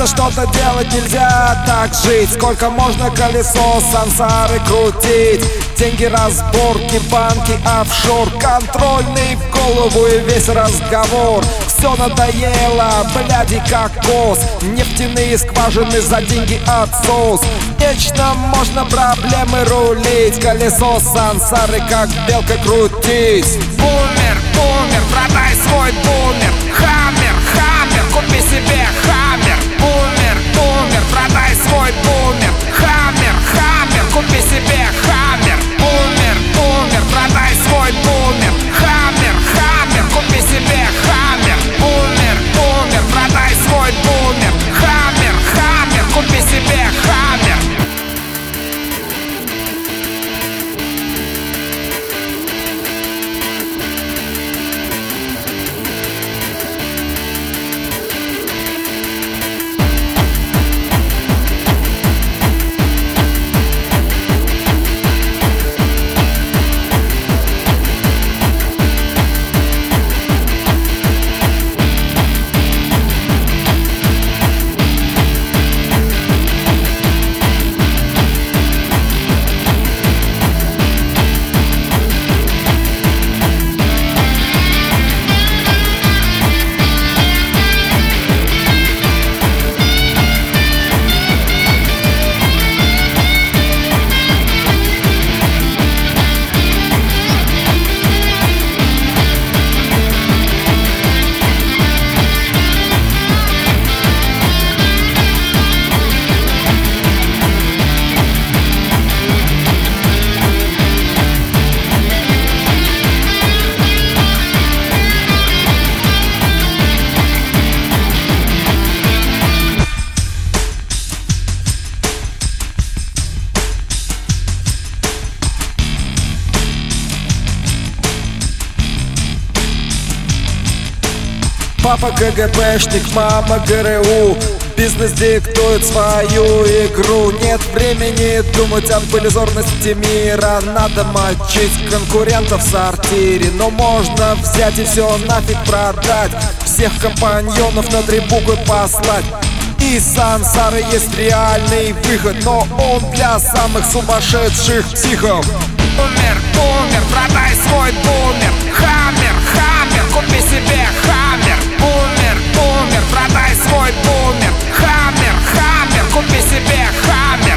что-то делать, нельзя так жить. Сколько можно колесо сансары крутить? Деньги, разборки, банки, офшор, контрольный в голову и весь разговор. Все надоело, бляди кокос, нефтяные скважины за деньги отсос. Вечно можно проблемы рулить, колесо сансары как белка крутить. Бумер, бумер, продай свой бумер. Хаммер, хаммер, купи себе хаммер. Бумер, бумер, продай свой бумер. Хаммер, хаммер, купи себе хаммер. Бумер, бумер, продай свой бумер. Хаммер, хаммер, купи себе хаммер. Бумер, бумер, продай свой бумер. Хаммер, хаммер, купи себе хаммер. Папа КГБшник, мама ГРУ. Бизнес диктует свою игру. Нет времени думать об иллюзорности мира. Надо мочить конкурентов в сортире. Но можно взять и все нафиг продать. Всех компаньонов на 3 буквы послать. Из сансары есть реальный выход, но он для самых сумасшедших психов. Бумер, бумер, продай свой бумер. Хаммер, хаммер, купи себе хаммер. Бумер, бумер, продай свой бумер. Хаммер, хаммер, купи себе хаммер.